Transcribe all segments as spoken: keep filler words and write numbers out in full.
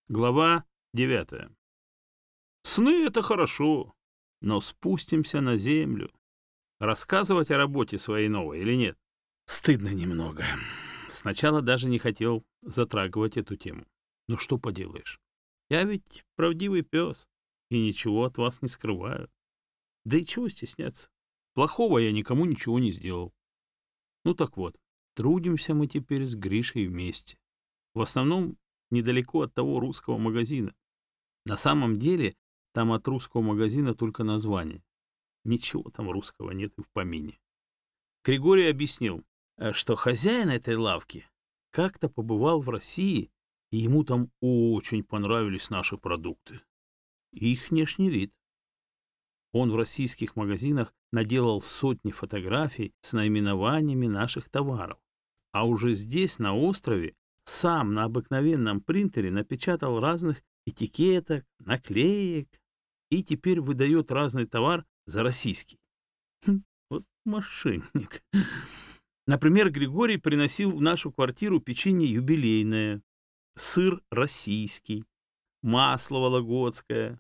Глава девятая. Сны — это хорошо, но спустимся на землю. Рассказывать о работе своей новой или нет? Стыдно немного. Сначала даже не хотел затрагивать эту тему. Но что поделаешь? Я ведь правдивый пес, и ничего от вас не скрываю. Да и чего стесняться? Плохого я никому ничего не сделал. Ну так вот, трудимся мы теперь с Гришей вместе. В основном недалеко от того русского магазина. На самом деле, там от русского магазина только название. Ничего там русского нет и в помине. Григорий объяснил, что хозяин этой лавки как-то побывал в России, и ему там очень понравились наши продукты. И их внешний вид. Он в российских магазинах наделал сотни фотографий с наименованиями наших товаров. А уже здесь, на острове, сам на обыкновенном принтере напечатал разных этикеток, наклеек и теперь выдает разный товар за российский. Хм, вот мошенник. Например, Григорий приносил в нашу квартиру печенье юбилейное, сыр российский, масло вологодское.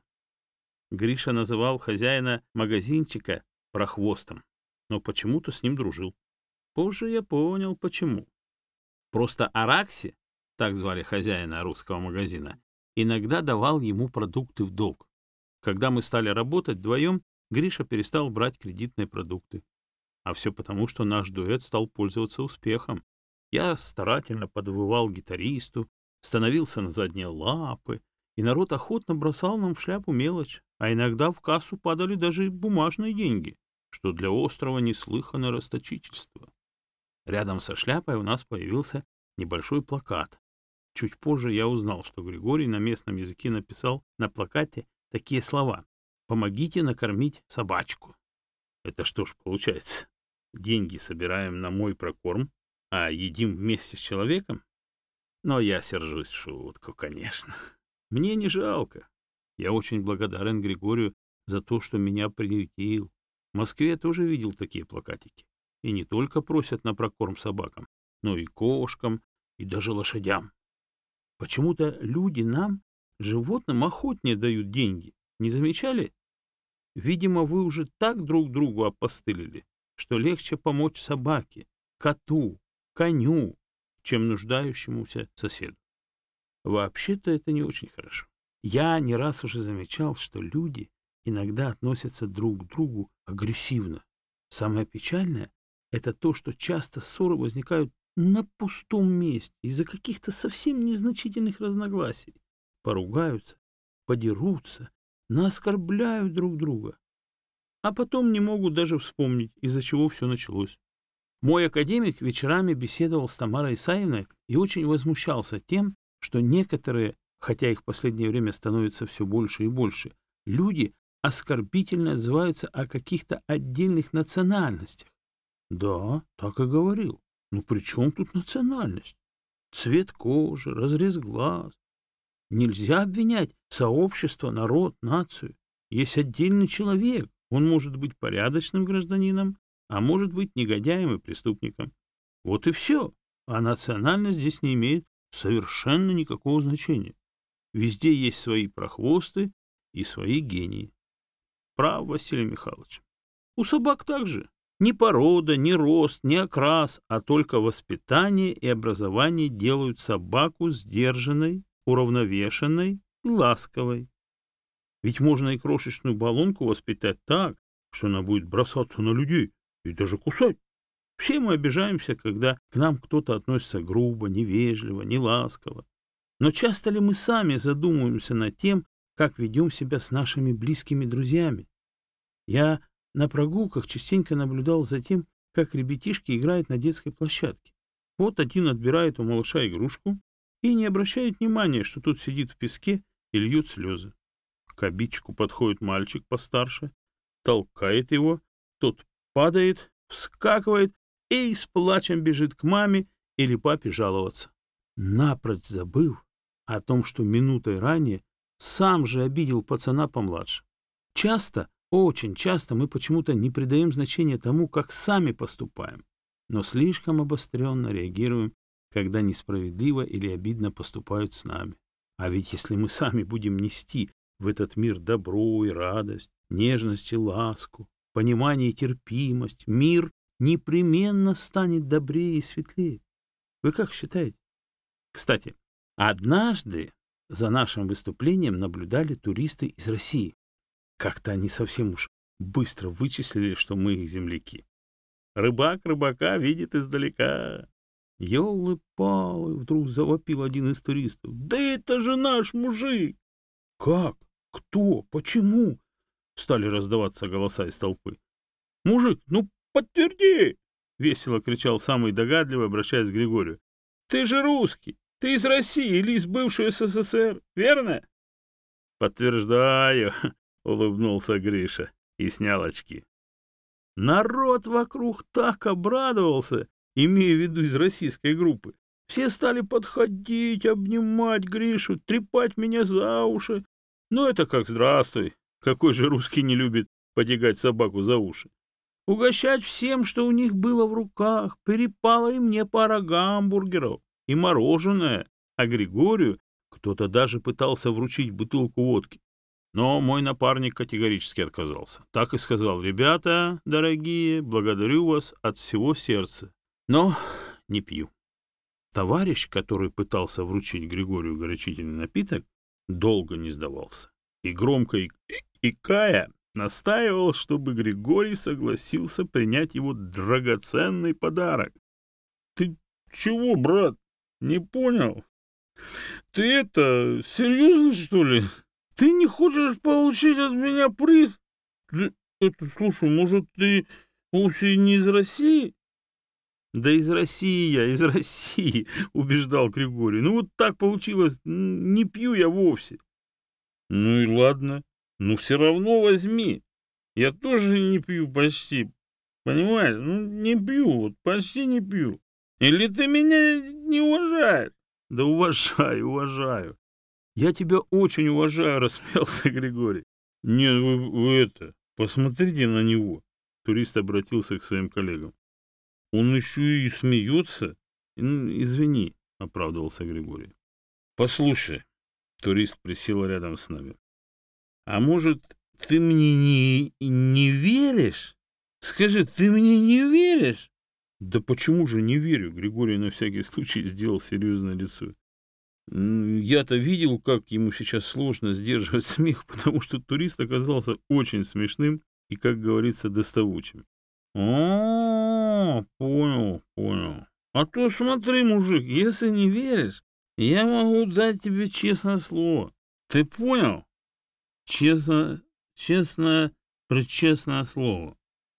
Гриша называл хозяина магазинчика прохвостом, но почему-то с ним дружил. Позже я понял, почему. Просто Аракси, так звали хозяина русского магазина, иногда давал ему продукты в долг. Когда мы стали работать вдвоем, Гриша перестал брать кредитные продукты. А все потому, что наш дуэт стал пользоваться успехом. Я старательно подвывал гитаристу, становился на задние лапы, и народ охотно бросал нам в шляпу мелочь, а иногда в кассу падали даже бумажные деньги, что для острова неслыханное расточительство. Рядом со шляпой у нас появился небольшой плакат. Чуть позже я узнал, что Григорий на местном языке написал на плакате такие слова: «Помогите накормить собачку». Это что ж получается? Деньги собираем на мой прокорм, а едим вместе с человеком? Но я сержусь в шутку, конечно. Мне не жалко. Я очень благодарен Григорию за то, что меня приютил. В Москве я тоже видел такие плакатики. И не только просят на прокорм собакам, но и кошкам, и даже лошадям. Почему-то люди нам, животным, охотнее дают деньги. Не замечали? Видимо, вы уже так друг другу опостылили, что легче помочь собаке, коту, коню, чем нуждающемуся соседу. Вообще-то это не очень хорошо. Я не раз уже замечал, что люди иногда относятся друг к другу агрессивно. Самое печальное — это то, что часто ссоры возникают на пустом месте из-за каких-то совсем незначительных разногласий. Поругаются, подерутся, наоскорбляют друг друга, а потом не могут даже вспомнить, из-за чего все началось. Мой академик вечерами беседовал с Тамарой Исаевной и очень возмущался тем, что некоторые, хотя их в последнее время становится все больше и больше, люди оскорбительно отзываются о каких-то отдельных национальностях. Да, так и говорил. Ну при чем тут национальность? Цвет кожи, разрез глаз. Нельзя обвинять сообщество, народ, нацию. Есть отдельный человек. Он может быть порядочным гражданином, а может быть негодяем и преступником. Вот и все. А национальность здесь не имеет совершенно никакого значения. Везде есть свои прохвосты и свои гении. Прав, Василий Михайлович. У собак также. Ни порода, ни рост, ни окрас, а только воспитание и образование делают собаку сдержанной, уравновешенной и ласковой. Ведь можно и крошечную баллонку воспитать так, что она будет бросаться на людей и даже кусать. Все мы обижаемся, когда к нам кто-то относится грубо, невежливо, неласково. Но часто ли мы сами задумываемся над тем, как ведем себя с нашими близкими друзьями? Я на прогулках частенько наблюдал за тем, как ребятишки играют на детской площадке. Вот один отбирает у малыша игрушку и не обращает внимания, что тот сидит в песке и льет слезы. К обидчику подходит мальчик постарше, толкает его, тот падает, вскакивает и с плачем бежит к маме или папе жаловаться, напрочь забыв о том, что минутой ранее сам же обидел пацана помладше. Часто, очень часто мы почему-то не придаем значения тому, как сами поступаем, но слишком обостренно реагируем, когда несправедливо или обидно поступают с нами. А ведь если мы сами будем нести в этот мир добро и радость, нежность и ласку, понимание и терпимость, мир непременно станет добрее и светлее. Вы как считаете? Кстати, однажды за нашим выступлением наблюдали туристы из России. Как-то они совсем уж быстро вычислили, что мы их земляки. Рыбак рыбака видит издалека. Ёлы-палы, вдруг завопил один из туристов. Да это же наш мужик! Как? Кто? Почему? Стали раздаваться голоса из толпы. Мужик, ну подтверди! Весело кричал самый догадливый, обращаясь к Григорию. Ты же русский! Ты из России или из бывшего СССР, верно? Подтверждаю, улыбнулся Гриша и снял очки. Народ вокруг так обрадовался, имея в виду из российской группы. Все стали подходить, обнимать Гришу, трепать меня за уши. Ну это как здравствуй, какой же русский не любит потягать собаку за уши. Угощать всем, что у них было в руках, перепало и мне пара гамбургеров и мороженое, а Григорию кто-то даже пытался вручить бутылку водки. Но мой напарник категорически отказался. Так и сказал: ребята, дорогие, благодарю вас от всего сердца, но не пью. Товарищ, который пытался вручить Григорию горячительный напиток, долго не сдавался. И громко икая настаивал, чтобы Григорий согласился принять его драгоценный подарок. Ты чего, брат? Не понял? Ты это, серьезно, что ли? Ты не хочешь получить от меня приз? Ты, это, слушай, может, ты вовсе не из России? Да из России я, из России, убеждал Григорий. Ну вот так получилось, не пью я вовсе. Ну и ладно, но все равно возьми. Я тоже не пью почти, понимаешь? Ну не пью, вот почти не пью. Или ты меня не уважаешь? Да уважаю, уважаю. Я тебя очень уважаю, рассмеялся Григорий. Нет, вы, вы это, посмотрите на него. Турист обратился к своим коллегам. Он еще и смеется. Извини, оправдывался Григорий. Послушай, турист присел рядом с нами. А может, ты мне не, не веришь? Скажи, ты мне не веришь? Да почему же не верю? Григорий на всякий случай сделал серьезное лицо. Я-то видел, как ему сейчас сложно сдерживать смех, потому что турист оказался очень смешным и, как говорится, доставучим. О, понял, понял. А то смотри, мужик, если не веришь, я могу дать тебе честное слово. Ты понял? Честно, честное, пречестное слово.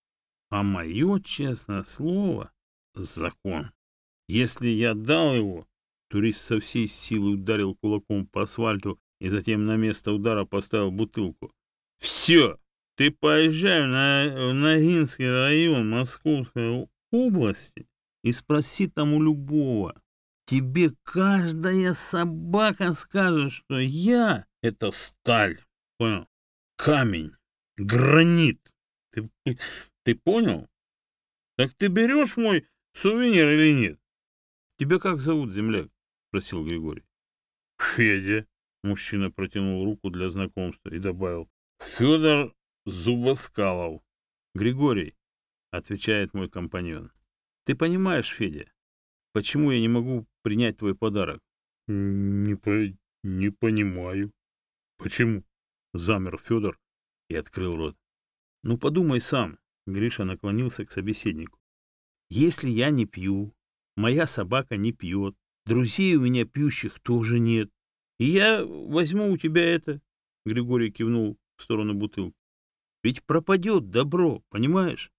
А мое честное слово — закон. Если я дал его, турист со всей силы ударил кулаком по асфальту и затем на место удара поставил бутылку. Все, ты поезжай на, в Ногинский район Московской области и спроси там у любого. Тебе каждая собака скажет, что я — это сталь, понял? Камень, гранит. Ты, ты понял? Так ты берешь мой сувенир или нет? Тебя как зовут, земляк? Спросил Григорий. Федя. Мужчина протянул руку для знакомства и добавил. Федор Зубоскалов. Григорий, отвечает мой компаньон. Ты понимаешь, Федя, почему я не могу принять твой подарок? Не, по... не понимаю. Почему? Замер Федор и открыл рот. Ну подумай сам. Гриша наклонился к собеседнику. Если я не пью, моя собака не пьет, друзей у меня пьющих тоже нет, и я возьму у тебя это, Григорий кивнул в сторону бутылки, ведь пропадет добро, понимаешь?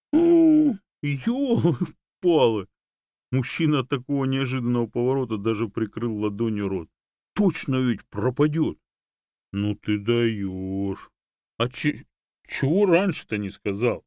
О, ёлы-палы! Мужчина от такого неожиданного поворота даже прикрыл ладонью рот. Точно ведь пропадет. Ну ты даешь. А че, чего раньше-то не сказал?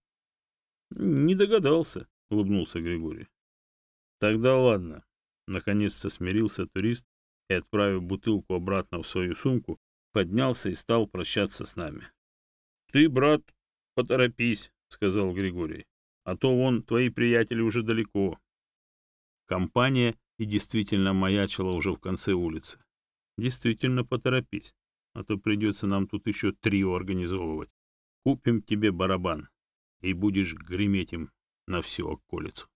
Не догадался, улыбнулся Григорий. Тогда ладно. Наконец-то смирился турист и, отправив бутылку обратно в свою сумку, поднялся и стал прощаться с нами. Ты, брат, поторопись, сказал Григорий, а то вон твои приятели уже далеко. Компания и действительно маячила уже в конце улицы. Действительно поторопись, а то придется нам тут еще трио организовывать. Купим тебе барабан, и будешь греметь им на всю околицу.